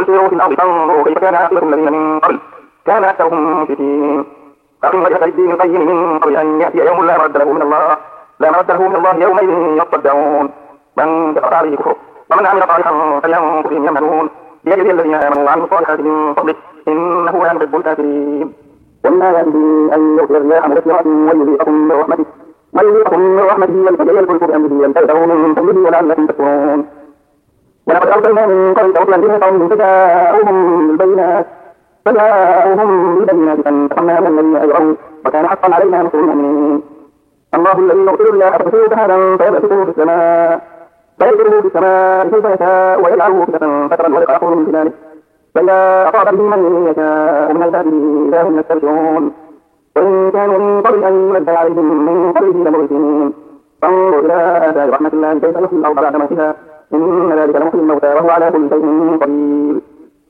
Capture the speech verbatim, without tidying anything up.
قل سيروا في الأرض فانظروا كيف كان عاقبة الذين من قبل كان أكثرهم مشركين فأقم وجهك للدين القيم من قبل أن يأتي يوم لا مرد له من الله لا مرد له من الله يومئذ يصدعون من كفر عليه كفر ومن عمل صالحا فلينفسهم يمهدون ليجزي الذين آمنوا وعملوا الصالحات من فضله إنه لا يحب الكافرين وما ينبغي أن يغفر الله مغفرة ويذيقكم برحمته ويذيقكم من رحمته ولتجري الفلك بأمره لتبتغوا من فضله ولعلكم تشكرون ولقد أرسلنا من قبلك رسلا إلى قومهم فجاءوهم بالبينات فجاءوهم بالبينات فانتقمنا من الذين أجرموا وكان حقا علينا نصر المؤمنين الله الذي يغفر الله فتسير سحابا فيبسطه في السماء فيجعله في السماء كيف يشاء ويجعله كسفا فترى الورق يخرج من خلاله فإذا أصاب به من يشاء من عباده إذا هم يستبشرون وإن كانوا من قبل أن ينزل عليهم من قبله لمرسلين فانظر إلى آثار رحمة الله كيف يحيي الأرض بعد موتها إن ذلك لمحيي الموتى وهو على كل شيء قدير